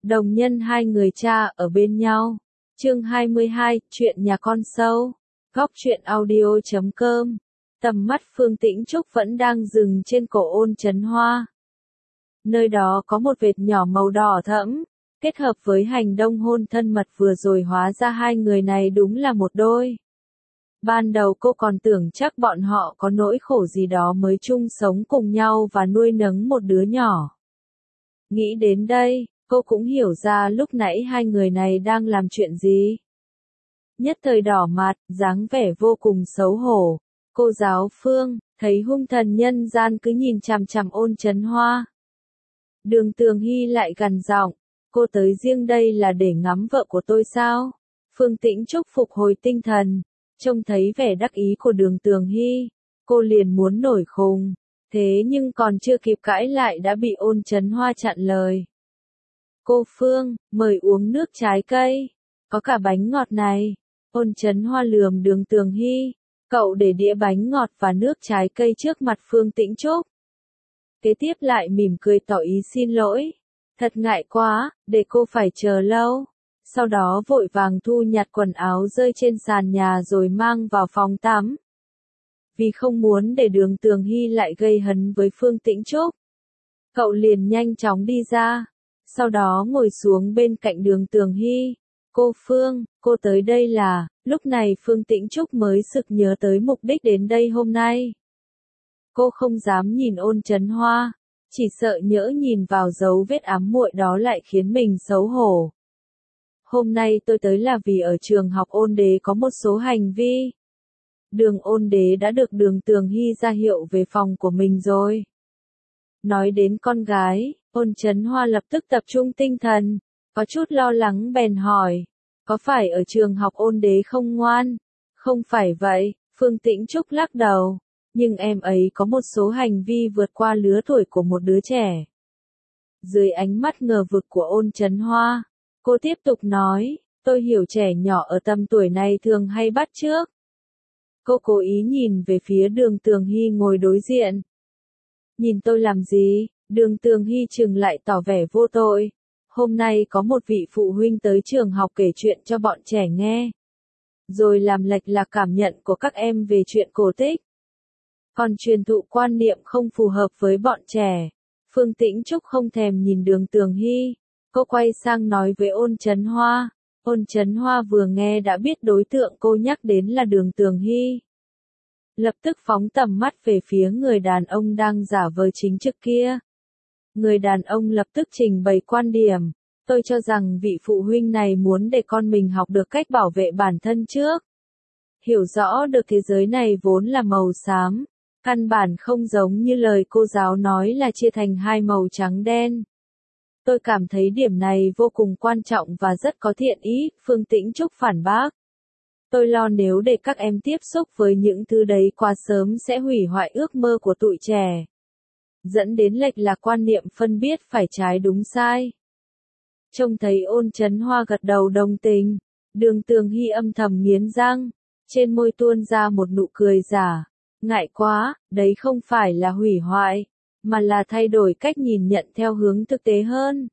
Đồng nhân hai người cha ở bên nhau. Chương 22, chuyện nhà con sâu. Góc truyện audio.com. Tầm mắt Phương Tĩnh Trúc vẫn đang dừng trên cổ Ôn Chấn Hoa. Nơi đó có một vệt nhỏ màu đỏ thẫm, kết hợp với hành động hôn thân mật vừa rồi hóa ra hai người này đúng là một đôi. Ban đầu cô còn tưởng chắc bọn họ có nỗi khổ gì đó mới chung sống cùng nhau và nuôi nấng một đứa nhỏ. Nghĩ đến đây, cô cũng hiểu ra lúc nãy hai người này đang làm chuyện gì. Nhất thời đỏ mặt, dáng vẻ vô cùng xấu hổ. Cô giáo Phương, thấy hung thần nhân gian cứ nhìn chằm chằm Ôn Chấn Hoa. Đường Tường Hy lại gằn giọng, cô tới riêng đây là để ngắm vợ của tôi sao? Phương Tĩnh Trúc phục hồi tinh thần, trông thấy vẻ đắc ý của Đường Tường Hy, cô liền muốn nổi khùng, thế nhưng còn chưa kịp cãi lại đã bị Ôn Chấn Hoa chặn lời. Cô Phương, mời uống nước trái cây, có cả bánh ngọt này. Ôn Chấn Hoa lườm Đường Tường Hy, cậu để đĩa bánh ngọt và nước trái cây trước mặt Phương Tĩnh Trúc. Kế tiếp lại mỉm cười tỏ ý xin lỗi. Thật ngại quá, để cô phải chờ lâu. Sau đó vội vàng thu nhặt quần áo rơi trên sàn nhà rồi mang vào phòng tắm. Vì không muốn để Đường Tường Hy lại gây hấn với Phương Tĩnh Trúc, cậu liền nhanh chóng đi ra. Sau đó ngồi xuống bên cạnh Đường Tường Hy. Cô Phương, cô tới đây là, lúc này Phương Tĩnh Trúc mới sực nhớ tới mục đích đến đây hôm nay. Cô không dám nhìn Ôn Chấn Hoa, chỉ sợ nhỡ nhìn vào dấu vết ám muội đó lại khiến mình xấu hổ. Hôm nay tôi tới là vì ở trường học Ôn Đế có một số hành vi. Đường Ôn Đế đã được Đường Tường Hy ra hiệu về phòng của mình rồi. Nói đến con gái, Ôn Chấn Hoa lập tức tập trung tinh thần, có chút lo lắng bèn hỏi, có phải ở trường học Ôn Đế không ngoan? Không phải vậy, Phương Tĩnh Trúc lắc đầu, nhưng em ấy có một số hành vi vượt qua lứa tuổi của một đứa trẻ. Dưới ánh mắt ngờ vực của Ôn Chấn Hoa, cô tiếp tục nói, tôi hiểu trẻ nhỏ ở tầm tuổi này thường hay bắt chước. Cô cố ý nhìn về phía Đường Tường Hy ngồi đối diện. Nhìn tôi làm gì? Đường Tường Hy trừng lại tỏ vẻ vô tội. Hôm nay có một vị phụ huynh tới trường học kể chuyện cho bọn trẻ nghe. Rồi làm lệch lạc cảm nhận của các em về chuyện cổ tích. Còn truyền thụ quan niệm không phù hợp với bọn trẻ. Phương Tĩnh Trúc không thèm nhìn Đường Tường Hy. Cô quay sang nói với Ôn Chấn Hoa. Ôn Chấn Hoa vừa nghe đã biết đối tượng cô nhắc đến là Đường Tường Hy. Lập tức phóng tầm mắt về phía người đàn ông đang giả vờ chính trực kia. Người đàn ông lập tức trình bày quan điểm. Tôi cho rằng vị phụ huynh này muốn để con mình học được cách bảo vệ bản thân trước. Hiểu rõ được thế giới này vốn là màu xám. Căn bản không giống như lời cô giáo nói là chia thành hai màu trắng đen. Tôi cảm thấy điểm này vô cùng quan trọng và rất có thiện ý, Phương Tĩnh Trúc phản bác. Tôi lo nếu để các em tiếp xúc với những thứ đấy quá sớm sẽ hủy hoại ước mơ của tụi trẻ. Dẫn đến lệch lạc quan niệm phân biết phải trái đúng sai. Trông thấy Ôn Chấn Hoa gật đầu đồng tình, Đường Tường Hy âm thầm nghiến răng, trên môi tuôn ra một nụ cười giả. Ngại quá, đấy không phải là hủy hoại, mà là thay đổi cách nhìn nhận theo hướng thực tế hơn.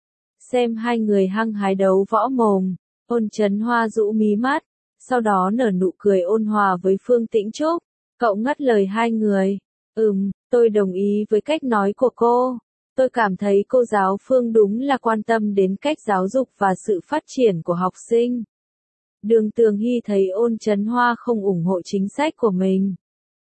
Xem hai người hăng hái đấu võ mồm, Ôn Chấn Hoa rũ mí mắt, sau đó nở nụ cười ôn hòa với Phương Tĩnh Trúc. Cậu ngắt lời hai người. Tôi đồng ý với cách nói của cô. Tôi cảm thấy cô giáo Phương đúng là quan tâm đến cách giáo dục và sự phát triển của học sinh. Đường Tường Hy thấy Ôn Chấn Hoa không ủng hộ chính sách của mình.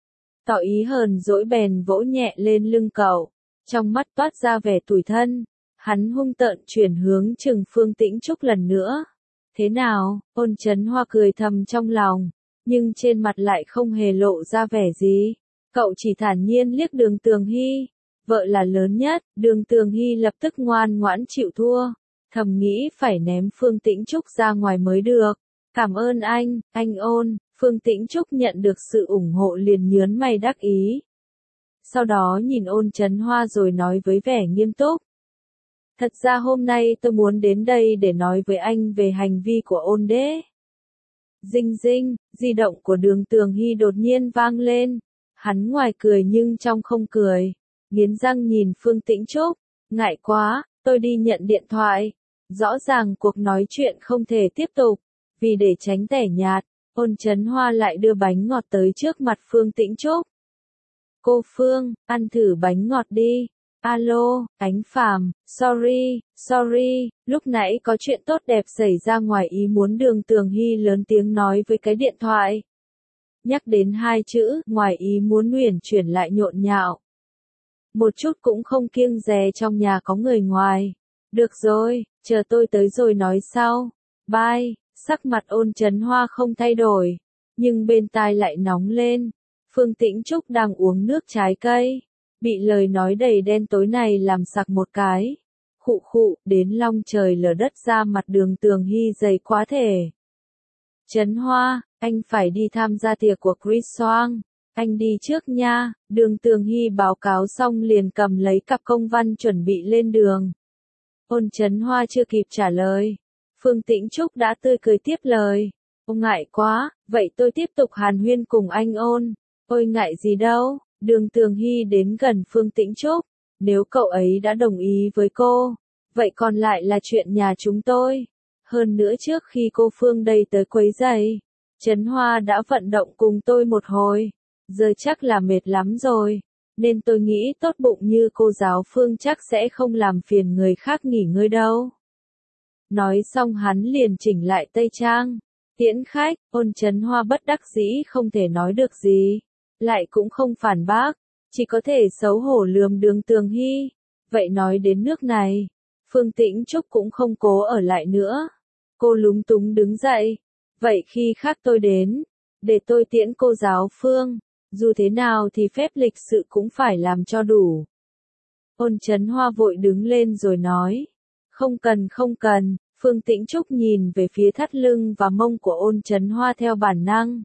Tỏ ý hờn dỗi bèn vỗ nhẹ lên lưng cậu. Trong mắt toát ra vẻ tủi thân. Hắn hung tợn chuyển hướng chừng Phương Tĩnh Trúc lần nữa. Thế nào? Ôn Chấn Hoa cười thầm trong lòng. Nhưng trên mặt lại không hề lộ ra vẻ gì. Cậu chỉ thản nhiên liếc Đường Tường Hy. Vợ là lớn nhất. Đường Tường Hy lập tức ngoan ngoãn chịu thua. Thầm nghĩ phải ném Phương Tĩnh Trúc ra ngoài mới được. Cảm ơn anh Ôn. Phương Tĩnh Trúc nhận được sự ủng hộ liền nhớn mày đắc ý. Sau đó nhìn Ôn Chấn Hoa rồi nói với vẻ nghiêm túc. Thật ra hôm nay tôi muốn đến đây để nói với anh về hành vi của Ôn Đế. Dinh dinh, di động của Đường Tường Hy đột nhiên vang lên. Hắn ngoài cười nhưng trong không cười. Nghiến răng nhìn Phương Tĩnh Trúc. Ngại quá, tôi đi nhận điện thoại. Rõ ràng cuộc nói chuyện không thể tiếp tục, vì để tránh tẻ nhạt, Ôn Chấn Hoa lại đưa bánh ngọt tới trước mặt Phương Tĩnh Trúc. Cô Phương, ăn thử bánh ngọt đi. Alo, Ánh Phàm, sorry, lúc nãy có chuyện tốt đẹp xảy ra ngoài ý muốn. Đường Tường Hy lớn tiếng nói với cái điện thoại. Nhắc đến hai chữ, ngoài ý muốn uyển chuyển lại nhộn nhạo. Một chút cũng không kiêng dè trong nhà có người ngoài. Được rồi, chờ tôi tới rồi nói sau. Bye, sắc mặt Ôn Chấn Hoa không thay đổi, nhưng bên tai lại nóng lên. Phương Tĩnh Trúc đang uống nước trái cây, bị lời nói đầy đen tối này làm sặc một cái. Khụ khụ, đến long trời lở đất ra mặt. Đường Tường Hy dày quá thể. Chấn Hoa, anh phải đi tham gia tiệc của Chris Soang. Anh đi trước nha. Đường Tường Hy báo cáo xong liền cầm lấy cặp công văn chuẩn bị lên đường. Ôn Chấn Hoa chưa kịp trả lời, Phương Tĩnh Trúc đã tươi cười tiếp lời. Ông ngại quá, vậy tôi tiếp tục hàn huyên cùng anh Ôn. Ôi ngại gì đâu. Đường Tường Hy đến gần Phương Tĩnh Trúc. Nếu cậu ấy đã đồng ý với cô, vậy còn lại là chuyện nhà chúng tôi. Hơn nữa trước khi cô Phương đây tới quấy rầy, Chấn Hoa đã vận động cùng tôi một hồi. Giờ chắc là mệt lắm rồi, nên tôi nghĩ tốt bụng như cô giáo Phương chắc sẽ không làm phiền người khác nghỉ ngơi đâu. Nói xong hắn liền chỉnh lại tây trang, tiễn khách. Ôn Chấn Hoa bất đắc dĩ không thể nói được gì, lại cũng không phản bác, chỉ có thể xấu hổ lườm Đường Tường Hy. Vậy nói đến nước này, Phương Tĩnh Trúc cũng không cố ở lại nữa. Cô lúng túng đứng dậy. Vậy khi khác tôi đến, để tôi tiễn cô giáo Phương. Dù thế nào thì phép lịch sự cũng phải làm cho đủ. Ôn Chấn Hoa vội đứng lên rồi nói. Không cần. Phương Tĩnh Trúc nhìn về phía thắt lưng và mông của Ôn Chấn Hoa theo bản năng,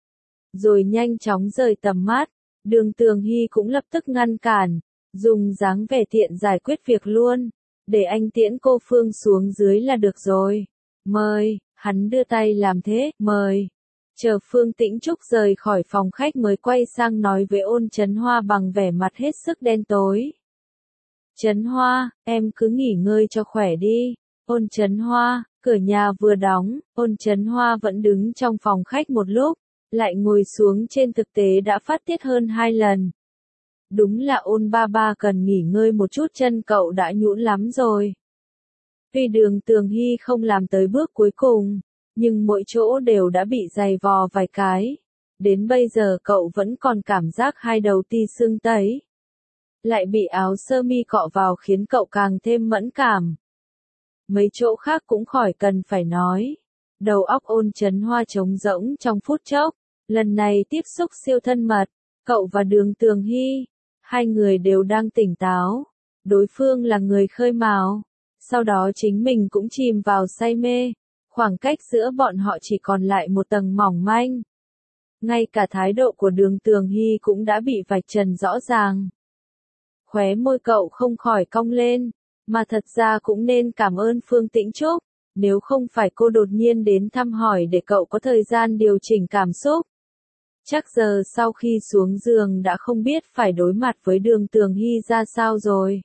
rồi nhanh chóng rời tầm mắt. Đường Tường Hy cũng lập tức ngăn cản, dùng dáng vẻ tiện giải quyết việc luôn. Để anh tiễn cô Phương xuống dưới là được rồi. Mời, hắn đưa tay làm thế, mời. Chờ Phương Tĩnh Trúc rời khỏi phòng khách mới quay sang nói với Ôn Chấn Hoa bằng vẻ mặt hết sức đen tối. Chấn Hoa, em cứ nghỉ ngơi cho khỏe đi. Ôn Chấn Hoa, cửa nhà vừa đóng, Ôn Chấn Hoa vẫn đứng trong phòng khách một lúc, lại ngồi xuống. Trên thực tế đã phát tiết hơn 2 lần. Đúng là Ôn ba cần nghỉ ngơi một chút, chân cậu đã nhũn lắm rồi. Tuy Đường Tường Hy không làm tới bước cuối cùng, nhưng mỗi chỗ đều đã bị giày vò vài cái. Đến bây giờ cậu vẫn còn cảm giác hai đầu ti sưng tấy. Lại bị áo sơ mi cọ vào khiến cậu càng thêm mẫn cảm. Mấy chỗ khác cũng khỏi cần phải nói. Đầu óc Ôn Chấn Hoa trống rỗng trong phút chốc. Lần này tiếp xúc siêu thân mật, cậu và Đường Tường Hy, hai người đều đang tỉnh táo. Đối phương là người khơi mào, sau đó chính mình cũng chìm vào say mê. Khoảng cách giữa bọn họ chỉ còn lại một tầng mỏng manh. Ngay cả thái độ của Đường Tường Hy cũng đã bị vạch trần rõ ràng. Khóe môi cậu không khỏi cong lên, mà thật ra cũng nên cảm ơn Phương Tĩnh Trúc, nếu không phải cô đột nhiên đến thăm hỏi để cậu có thời gian điều chỉnh cảm xúc. Chắc giờ sau khi xuống giường đã không biết phải đối mặt với Đường Tường Hy ra sao rồi.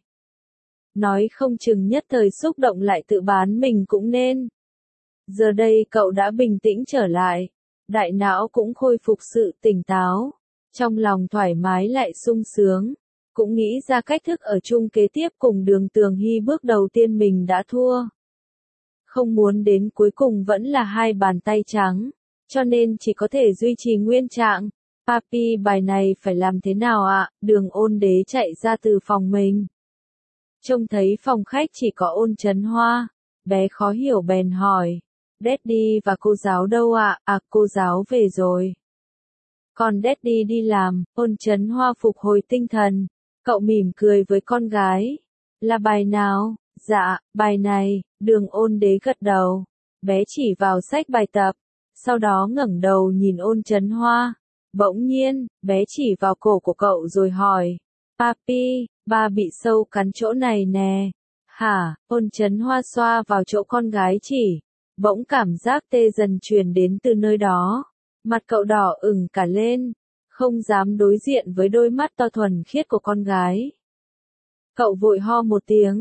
Nói không chừng nhất thời xúc động lại tự bán mình cũng nên. Giờ đây cậu đã bình tĩnh trở lại, đại não cũng khôi phục sự tỉnh táo, trong lòng thoải mái lại sung sướng, cũng nghĩ ra cách thức ở chung kế tiếp cùng Đường Tường Hy. Bước đầu tiên mình đã thua, không muốn đến cuối cùng vẫn là hai bàn tay trắng, cho nên chỉ có thể duy trì nguyên trạng. Papi, bài này phải làm thế nào ạ? Đường Ôn Đế chạy ra từ phòng mình, trông thấy phòng khách chỉ có Ôn Chấn Hoa, bé khó hiểu bèn hỏi. Daddy và cô giáo đâu ạ? À, cô giáo về rồi. Còn Daddy đi làm. Ôn Chấn Hoa phục hồi tinh thần, cậu mỉm cười với con gái. Là bài nào? Dạ, bài này. Đường Ôn Đế gật đầu, bé chỉ vào sách bài tập, sau đó ngẩng đầu nhìn Ôn Chấn Hoa. Bỗng nhiên, bé chỉ vào cổ của cậu rồi hỏi. Papi, ba bị sâu cắn chỗ này nè. Hả? Ôn Chấn Hoa xoa vào chỗ con gái chỉ. Bỗng cảm giác tê dần truyền đến từ nơi đó. Mặt cậu đỏ ửng cả lên, không dám đối diện với đôi mắt to thuần khiết của con gái. Cậu vội ho một tiếng,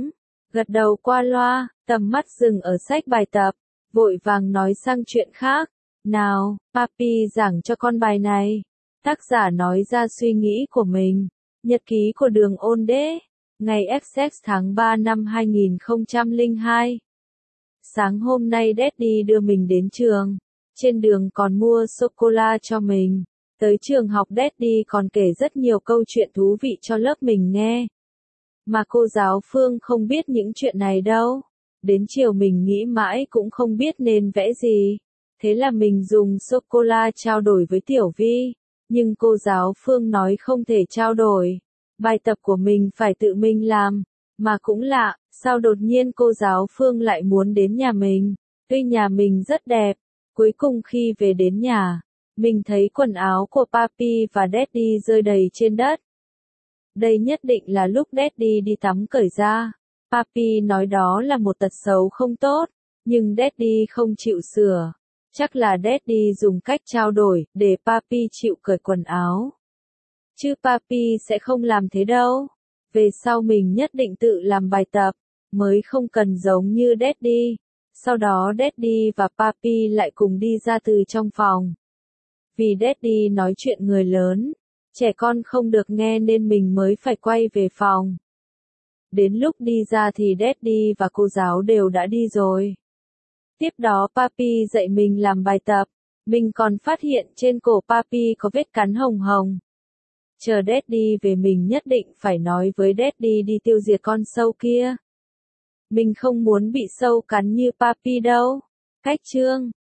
Gật đầu qua loa, tầm mắt dừng ở sách bài tập, vội vàng nói sang chuyện khác. Nào, papi giảng cho con bài này. Tác giả nói ra suy nghĩ của mình. Nhật ký của Đường Ôn Đế. Ngày XX tháng 3 năm 2002. Sáng hôm nay Daddy đưa mình đến trường. Trên đường còn mua sô-cô-la cho mình. Tới trường học Daddy còn kể rất nhiều câu chuyện thú vị cho lớp mình nghe. Mà cô giáo Phương không biết những chuyện này đâu. Đến chiều mình nghĩ mãi cũng không biết nên vẽ gì. Thế là mình dùng sô-cô-la trao đổi với Tiểu Vi. Nhưng cô giáo Phương nói không thể trao đổi. Bài tập của mình phải tự mình làm. Mà cũng lạ, sao đột nhiên cô giáo Phương lại muốn đến nhà mình. Tuy nhà mình rất đẹp. Cuối cùng khi về đến nhà, mình thấy quần áo của Papi và Daddy rơi đầy trên đất. Đây nhất định là lúc Daddy đi tắm cởi ra. Papi nói đó là một tật xấu không tốt, nhưng Daddy không chịu sửa. Chắc là Daddy dùng cách trao đổi để Papi chịu cởi quần áo. Chứ Papi sẽ không làm thế đâu. Về sau mình nhất định tự làm bài tập, mới không cần giống như Daddy. Sau đó Daddy và Papi lại cùng đi ra từ trong phòng. Vì Daddy nói chuyện người lớn, trẻ con không được nghe nên mình mới phải quay về phòng. Đến lúc đi ra thì Daddy và cô giáo đều đã đi rồi. Tiếp đó Papi dạy mình làm bài tập. Mình còn phát hiện trên cổ Papi có vết cắn hồng hồng. Chờ Daddy về mình nhất định phải nói với Daddy đi tiêu diệt con sâu kia. Mình không muốn bị sâu cắn như Papi đâu. Cách chương